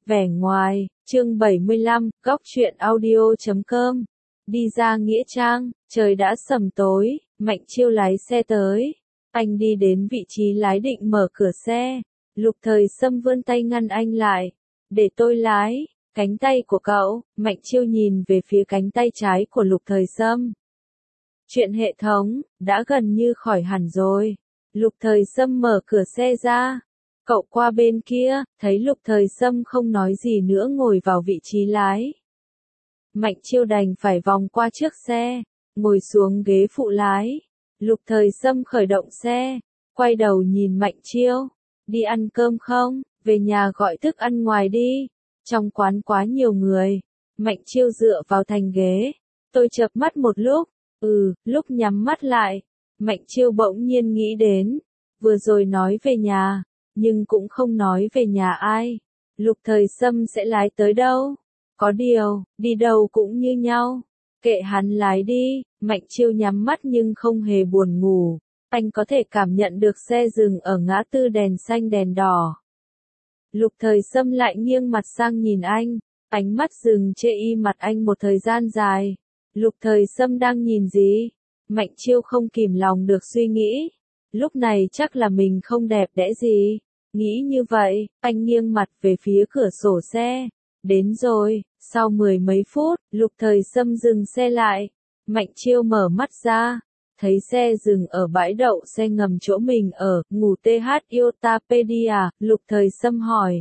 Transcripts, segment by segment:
Vẻ ngoài, chương 75, góc truyện audio.com. Đi ra nghĩa trang, trời đã sầm tối, Mạnh Chiêu lái xe tới. Anh đi đến vị trí lái định mở cửa xe. Lục Thời Sâm vươn tay ngăn anh lại. Để tôi lái. Cánh tay của cậu. Mạnh Chiêu nhìn về phía cánh tay trái của Lục Thời Sâm. Chuyện hệ thống, đã gần như khỏi hẳn rồi. Lục Thời Sâm mở cửa xe ra. Cậu qua bên kia, thấy Lục Thời Sâm không nói gì nữa ngồi vào vị trí lái. Mạnh Chiêu đành phải vòng qua trước xe, ngồi xuống ghế phụ lái. Lục Thời Sâm khởi động xe, quay đầu nhìn Mạnh Chiêu. Đi ăn cơm không? Về nhà gọi thức ăn ngoài đi. Trong quán quá nhiều người. Mạnh Chiêu dựa vào thành ghế. Tôi chợp mắt một lúc. Lúc nhắm mắt lại. Mạnh Chiêu bỗng nhiên nghĩ đến. Vừa rồi nói về nhà. Nhưng cũng không nói về nhà ai. Lục Thời Sâm sẽ lái tới đâu? Có điều, đi đâu cũng như nhau. Kệ hắn lái đi. Mạnh Chiêu nhắm mắt nhưng không hề buồn ngủ. Anh có thể cảm nhận được xe dừng ở ngã tư đèn xanh đèn đỏ. Lục Thời Sâm lại nghiêng mặt sang nhìn anh. Ánh mắt dừng chê y mặt anh một thời gian dài. Lục Thời Sâm đang nhìn gì? Mạnh Chiêu không kìm lòng được suy nghĩ. Lúc này chắc là mình không đẹp đẽ gì. Nghĩ như vậy, anh nghiêng mặt về phía cửa sổ xe. Đến rồi, sau 10 mấy phút, Lục Thời Sâm dừng xe lại. Mạnh Chiêu mở mắt ra. Thấy xe dừng ở bãi đậu xe ngầm chỗ mình ở, ngủ TH Yotapedia, Lục Thời Sâm hỏi.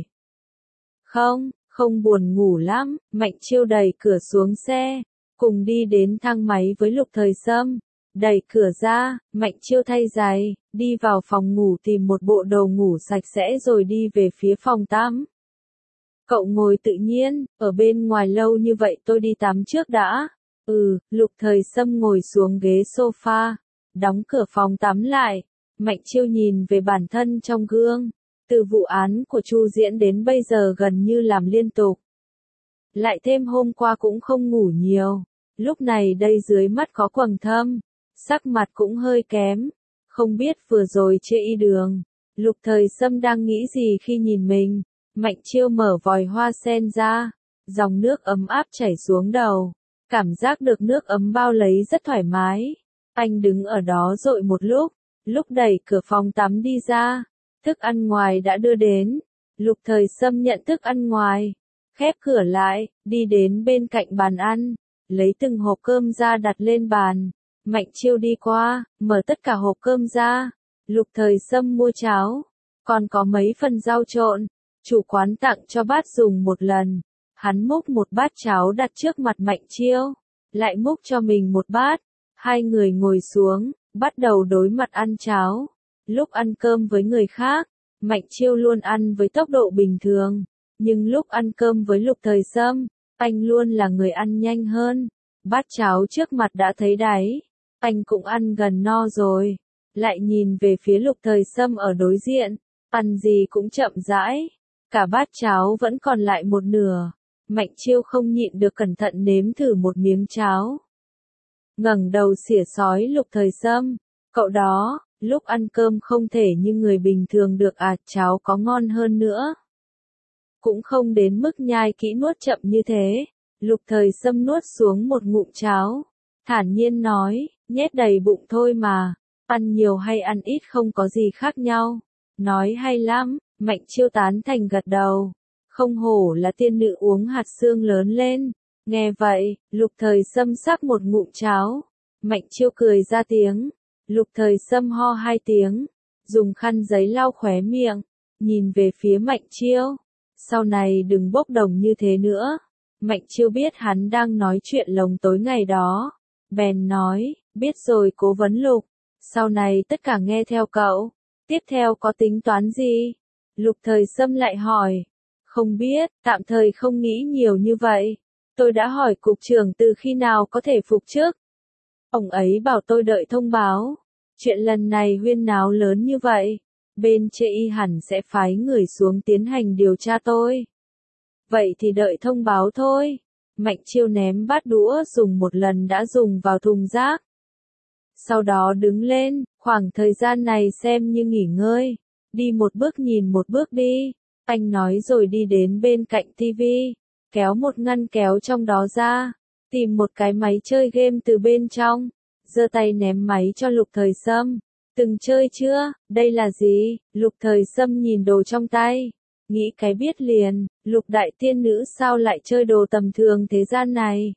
Không buồn ngủ lắm, Mạnh Chiêu đẩy cửa xuống xe. Cùng đi đến thang máy với Lục Thời Sâm. Đẩy cửa ra, Mạnh Chiêu thay giày, đi vào phòng ngủ tìm một bộ đồ ngủ sạch sẽ rồi đi về phía phòng tắm. Cậu ngồi tự nhiên, ở bên ngoài lâu như vậy tôi đi tắm trước đã. Lục Thời Sâm ngồi xuống ghế sofa, đóng cửa phòng tắm lại. Mạnh Chiêu nhìn về bản thân trong gương. Từ vụ án của Chu Diễn đến bây giờ gần như làm liên tục. Lại thêm hôm qua cũng không ngủ nhiều. Lúc này đây dưới mắt có quầng thâm. Sắc mặt cũng hơi kém. Không biết vừa rồi chê y đường. Lục Thời Sâm đang nghĩ gì khi nhìn mình. Mạnh Chiêu mở vòi hoa sen ra. Dòng nước ấm áp chảy xuống đầu. Cảm giác được nước ấm bao lấy rất thoải mái. Anh đứng ở đó dội một lúc. Lúc đẩy cửa phòng tắm đi ra. Thức ăn ngoài đã đưa đến. Lục Thời Sâm nhận thức ăn ngoài. Khép cửa lại, đi đến bên cạnh bàn ăn. Lấy từng hộp cơm ra đặt lên bàn. Mạnh Chiêu đi qua, mở tất cả hộp cơm ra. Lục Thời Sâm mua cháo. Còn có mấy phần rau trộn. Chủ quán tặng cho bát dùng một lần. Hắn múc một bát cháo đặt trước mặt Mạnh Chiêu. Lại múc cho mình một bát. Hai người ngồi xuống, bắt đầu đối mặt ăn cháo. Lúc ăn cơm với người khác, Mạnh Chiêu luôn ăn với tốc độ bình thường. Nhưng lúc ăn cơm với Lục Thời Sâm, anh luôn là người ăn nhanh hơn. Bát cháo trước mặt đã thấy đáy. Anh cũng ăn gần no rồi. Lại nhìn về phía Lục Thời Sâm ở đối diện. Ăn gì cũng chậm rãi. Cả bát cháo vẫn còn lại một nửa. Mạnh Chiêu không nhịn được cẩn thận nếm thử một miếng cháo. Ngẩng đầu xỉa xói Lục Thời Sâm. Cậu đó, lúc ăn cơm không thể như người bình thường được à, cháo có ngon hơn nữa. Cũng không đến mức nhai kỹ nuốt chậm như thế. Lục Thời Sâm nuốt xuống một ngụm cháo. Thản nhiên nói, nhét đầy bụng thôi mà. Ăn nhiều hay ăn ít không có gì khác nhau. Nói hay lắm, Mạnh Chiêu tán thành gật đầu. Không hổ là tiên nữ uống hạt xương lớn lên. Nghe vậy, Lục Thời Sâm sắc một ngụm cháo. Mạnh Chiêu cười ra tiếng. Lục Thời Sâm ho hai tiếng. Dùng khăn giấy lau khóe miệng. Nhìn về phía Mạnh Chiêu. Sau này đừng bốc đồng như thế nữa. Mạnh Chiêu biết hắn đang nói chuyện lồng tối ngày đó. Bèn nói, biết rồi cố vấn Lục. Sau này tất cả nghe theo cậu. Tiếp theo có tính toán gì? Lục Thời Sâm lại hỏi. Không biết, tạm thời không nghĩ nhiều như vậy. Tôi đã hỏi cục trưởng từ khi nào có thể phục chức. Ông ấy bảo tôi đợi thông báo. Chuyện lần này huyên náo lớn như vậy. Bên chê y hẳn sẽ phái người xuống tiến hành điều tra tôi. Vậy thì đợi thông báo thôi. Mạnh Chiêu ném bát đũa dùng một lần đã dùng vào thùng rác. Sau đó đứng lên, khoảng thời gian này xem như nghỉ ngơi. Đi một bước nhìn một bước đi. Anh nói rồi đi đến bên cạnh tivi, kéo một ngăn kéo trong đó ra, tìm một cái máy chơi game từ bên trong, giơ tay ném máy cho Lục Thời Sâm. Từng chơi chưa? Đây là gì? Lục Thời Sâm nhìn đồ trong tay, nghĩ cái biết liền, Lục đại tiên nữ sao lại chơi đồ tầm thường thế gian này?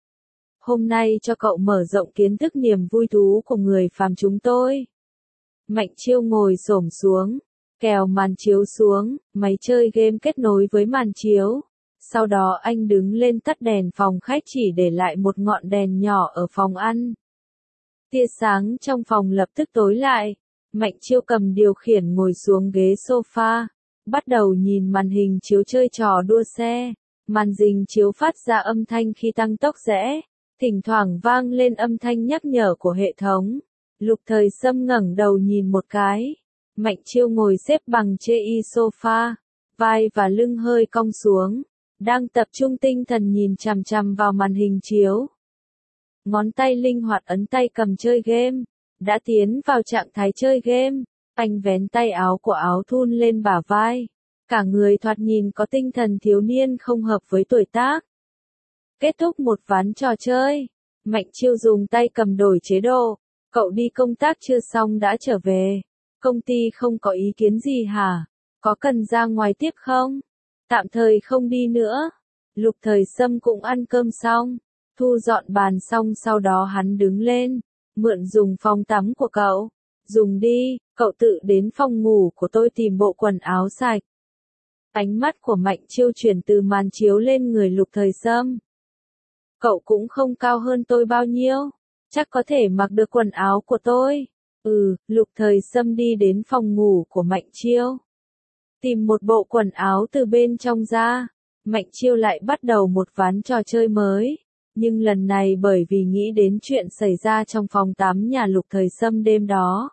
Hôm nay cho cậu mở rộng kiến thức niềm vui thú của người phàm chúng tôi. Mạnh Chiêu ngồi xổm xuống, kéo màn chiếu xuống, máy chơi game kết nối với màn chiếu. Sau đó anh đứng lên tắt đèn phòng khách chỉ để lại một ngọn đèn nhỏ ở phòng ăn. Tia sáng trong phòng lập tức tối lại. Mạnh Chiêu cầm điều khiển ngồi xuống ghế sofa, bắt đầu nhìn màn hình chiếu chơi trò đua xe. Màn hình chiếu phát ra âm thanh khi tăng tốc rẽ, thỉnh thoảng vang lên âm thanh nhắc nhở của hệ thống. Lục Thời Sâm ngẩng đầu nhìn một cái. Mạnh Chiêu ngồi xếp bằng trên sofa, vai và lưng hơi cong xuống, đang tập trung tinh thần nhìn chằm chằm vào màn hình chiếu. Ngón tay linh hoạt ấn tay cầm chơi game, đã tiến vào trạng thái chơi game. Anh vén tay áo của áo thun lên bả vai, cả người thoạt nhìn có tinh thần thiếu niên không hợp với tuổi tác. Kết thúc một ván trò chơi, Mạnh Chiêu dùng tay cầm đổi chế độ. Cậu đi công tác chưa xong đã trở về. Công ty không có ý kiến gì hả? Có cần ra ngoài tiếp không? Tạm thời không đi nữa. Lục Thời Sâm cũng ăn cơm xong, thu dọn bàn xong sau đó hắn đứng lên, mượn dùng phòng tắm của cậu. Dùng đi, cậu tự đến phòng ngủ của tôi tìm bộ quần áo sạch. Ánh mắt của Mạnh Chiêu chuyển từ màn chiếu lên người Lục Thời Sâm. Cậu cũng không cao hơn tôi bao nhiêu, chắc có thể mặc được quần áo của tôi. Lục Thời Sâm đi đến phòng ngủ của Mạnh Chiêu, tìm một bộ quần áo từ bên trong ra. Mạnh Chiêu lại bắt đầu một ván trò chơi mới, nhưng lần này bởi vì nghĩ đến chuyện xảy ra trong phòng tắm nhà Lục Thời Sâm đêm đó.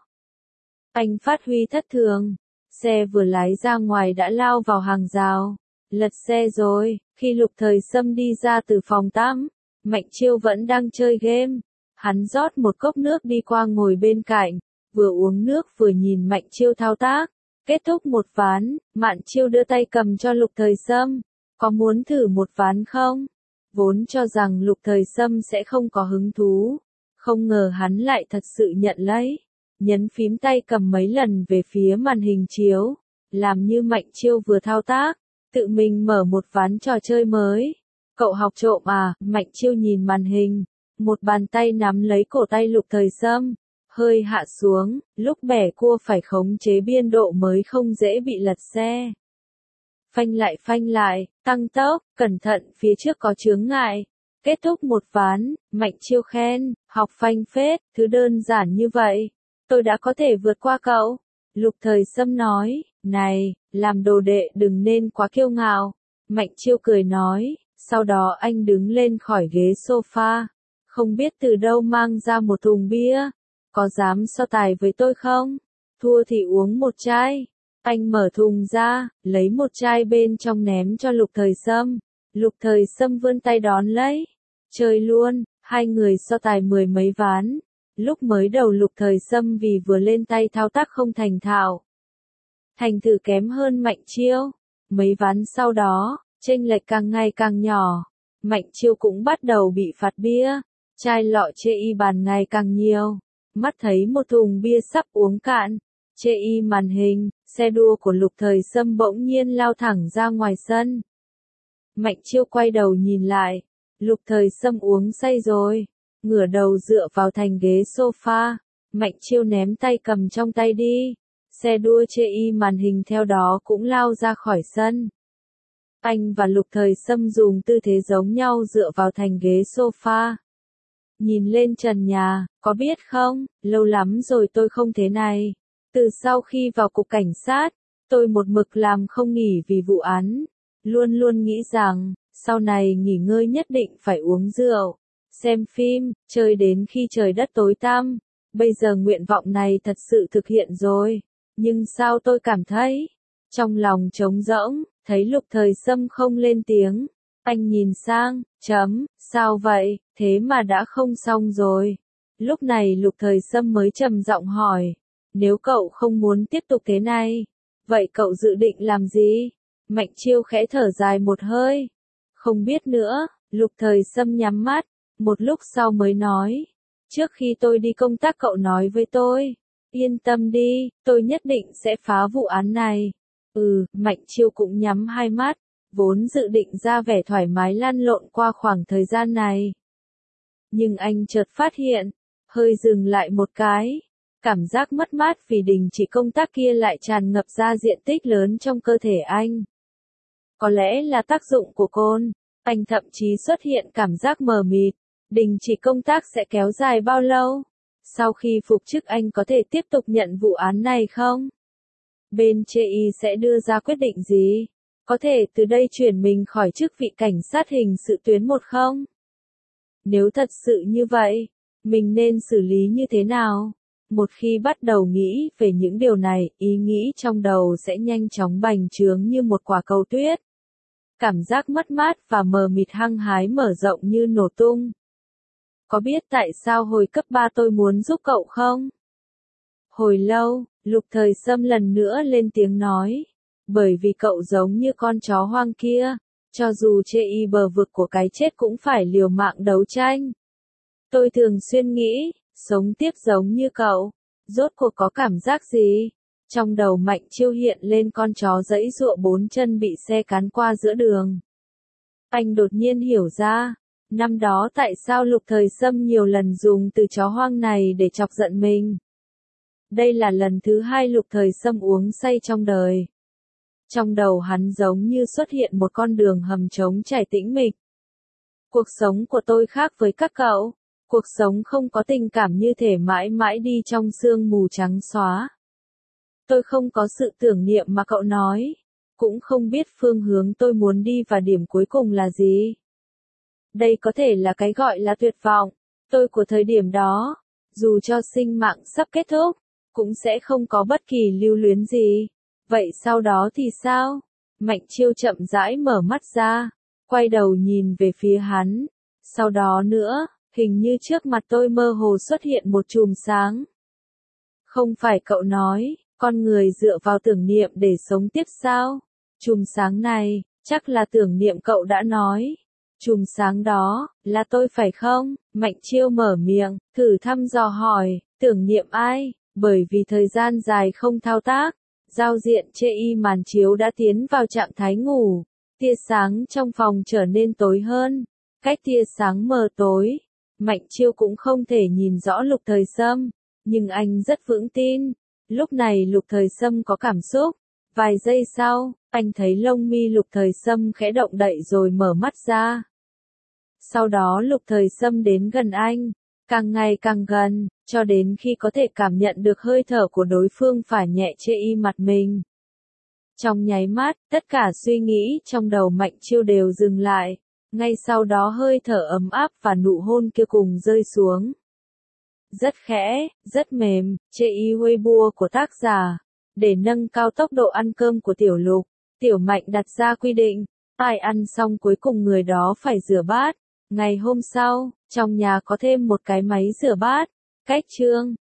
Anh phát huy thất thường, xe vừa lái ra ngoài đã lao vào hàng rào, lật xe rồi. Khi Lục Thời Sâm đi ra từ phòng tắm, Mạnh Chiêu vẫn đang chơi game. Hắn rót một cốc nước đi qua ngồi bên cạnh, vừa uống nước vừa nhìn Mạnh Chiêu thao tác. Kết thúc một ván, Mạnh Chiêu đưa tay cầm cho Lục Thời Sâm. Có muốn thử một ván không? Vốn cho rằng Lục Thời Sâm sẽ không có hứng thú, không ngờ hắn lại thật sự nhận lấy. Nhấn phím tay cầm mấy lần về phía màn hình chiếu, làm như Mạnh Chiêu vừa thao tác, tự mình mở một ván trò chơi mới. Cậu học trộm à? Mạnh Chiêu nhìn màn hình, một bàn tay nắm lấy cổ tay Lục Thời Sâm, hơi hạ xuống, lúc bẻ cua phải khống chế biên độ mới không dễ bị lật xe. Phanh lại, tăng tốc, cẩn thận phía trước có chướng ngại. Kết thúc một ván, Mạnh Chiêu khen, học phanh phết, thứ đơn giản như vậy, tôi đã có thể vượt qua cậu. Lục Thời Sâm nói, này, làm đồ đệ đừng nên quá kiêu ngạo. Mạnh Chiêu cười nói, sau đó anh đứng lên khỏi ghế sofa, không biết từ đâu mang ra một thùng bia. Có dám so tài với tôi không? Thua thì uống một chai. Anh mở thùng ra, lấy một chai bên trong ném cho Lục Thời Sâm. Lục Thời Sâm vươn tay đón lấy. Chơi luôn, hai người so tài mười mấy ván. Lúc mới đầu Lục Thời Sâm vì vừa lên tay thao tác không thành thạo, thành thử kém hơn Mạnh Chiêu. Mấy ván sau đó, chênh lệch càng ngày càng nhỏ. Mạnh Chiêu cũng bắt đầu bị phạt bia. Chai lọ chê y bàn ngày càng nhiều. Mắt thấy một thùng bia sắp uống cạn. Chê y màn hình, xe đua của Lục Thời Sâm bỗng nhiên lao thẳng ra ngoài sân. Mạnh Chiêu quay đầu nhìn lại. Lục Thời Sâm uống say rồi. Ngửa đầu dựa vào thành ghế sofa. Mạnh Chiêu ném tay cầm trong tay đi. Xe đua chê y màn hình theo đó cũng lao ra khỏi sân. Anh và Lục Thời Sâm dùng tư thế giống nhau dựa vào thành ghế sofa. Nhìn lên trần nhà, có biết không, lâu lắm rồi tôi không thế này. Từ sau khi vào cục cảnh sát, tôi một mực làm không nghỉ vì vụ án. Luôn luôn nghĩ rằng, sau này nghỉ ngơi nhất định phải uống rượu, xem phim, chơi đến khi trời đất tối tăm. Bây giờ nguyện vọng này thật sự thực hiện rồi. Nhưng sao tôi cảm thấy, trong lòng trống rỗng, thấy Lục Thời Sâm không lên tiếng. Anh nhìn sang, sao vậy, thế mà đã không xong rồi. Lúc này Lục Thời Sâm mới trầm giọng hỏi, nếu cậu không muốn tiếp tục thế này, vậy cậu dự định làm gì? Mạnh Chiêu khẽ thở dài một hơi. Không biết nữa, Lục Thời Sâm nhắm mắt, một lúc sau mới nói. Trước khi tôi đi công tác cậu nói với tôi. Yên tâm đi, tôi nhất định sẽ phá vụ án này. Mạnh Chiêu cũng nhắm hai mắt, vốn dự định ra vẻ thoải mái lăn lộn qua khoảng thời gian này. Nhưng anh chợt phát hiện, hơi dừng lại một cái. Cảm giác mất mát vì đình chỉ công tác kia lại tràn ngập ra diện tích lớn trong cơ thể anh. Có lẽ là tác dụng của cồn, anh thậm chí xuất hiện cảm giác mờ mịt. Đình chỉ công tác sẽ kéo dài bao lâu? Sau khi phục chức anh có thể tiếp tục nhận vụ án này không? Bên chê y sẽ đưa ra quyết định gì? Có thể từ đây chuyển mình khỏi chức vị cảnh sát hình sự tuyến 1 không? Nếu thật sự như vậy, mình nên xử lý như thế nào? Một khi bắt đầu nghĩ về những điều này, ý nghĩ trong đầu sẽ nhanh chóng bành trướng như một quả cầu tuyết. Cảm giác mất mát và mờ mịt hăng hái mở rộng như nổ tung. Có biết tại sao hồi cấp 3 tôi muốn giúp cậu không? Hồi lâu, Lục Thời Sâm lần nữa lên tiếng nói. Bởi vì cậu giống như con chó hoang kia, cho dù chê y bờ vực của cái chết cũng phải liều mạng đấu tranh. Tôi thường xuyên nghĩ, sống tiếp giống như cậu, rốt cuộc có cảm giác gì? Trong đầu Mạnh Chiêu hiện lên con chó giãy giụa 4 chân bị xe cán qua giữa đường. Anh đột nhiên hiểu ra, năm đó tại sao Lục Thời Sâm nhiều lần dùng từ chó hoang này để chọc giận mình. Đây là lần thứ 2 Lục Thời Sâm uống say trong đời. Trong đầu hắn giống như xuất hiện một con đường hầm trống trải tĩnh mịch. Cuộc sống của tôi khác với các cậu. Cuộc sống không có tình cảm như thể mãi mãi đi trong sương mù trắng xóa. Tôi không có sự tưởng niệm mà cậu nói. Cũng không biết phương hướng tôi muốn đi và điểm cuối cùng là gì. Đây có thể là cái gọi là tuyệt vọng. Tôi của thời điểm đó, dù cho sinh mạng sắp kết thúc, cũng sẽ không có bất kỳ lưu luyến gì. Vậy sau đó thì sao? Mạnh Chiêu chậm rãi mở mắt ra, quay đầu nhìn về phía hắn. Sau đó nữa, hình như trước mặt tôi mơ hồ xuất hiện một chùm sáng. Không phải cậu nói, con người dựa vào tưởng niệm để sống tiếp sao? Chùm sáng này, chắc là tưởng niệm cậu đã nói. Chùm sáng đó, là tôi phải không? Mạnh Chiêu mở miệng, thử thăm dò hỏi, tưởng niệm ai? Bởi vì thời gian dài không thao tác, giao diện chê y màn chiếu đã tiến vào trạng thái ngủ. Tia sáng trong phòng trở nên tối hơn. Cách tia sáng mờ tối, Mạnh Chiêu cũng không thể nhìn rõ Lục Thời Sâm, nhưng anh rất vững tin. Lúc này Lục Thời Sâm có cảm xúc. Vài giây sau, anh thấy lông mi Lục Thời Sâm khẽ động đậy rồi mở mắt ra. Sau đó Lục Thời Sâm đến gần anh, càng ngày càng gần, cho đến khi có thể cảm nhận được hơi thở của đối phương phả nhẹ chê y mặt mình. Trong nháy mắt, tất cả suy nghĩ trong đầu Mạnh Chiêu đều dừng lại. Ngay sau đó hơi thở ấm áp và nụ hôn kia cùng rơi xuống. Rất khẽ, rất mềm, chê y Weibo của tác giả. Để nâng cao tốc độ ăn cơm của Tiểu Lục, Tiểu Mạnh đặt ra quy định, ai ăn xong cuối cùng người đó phải rửa bát. Ngày hôm sau, trong nhà có thêm một cái máy rửa bát. Cách chương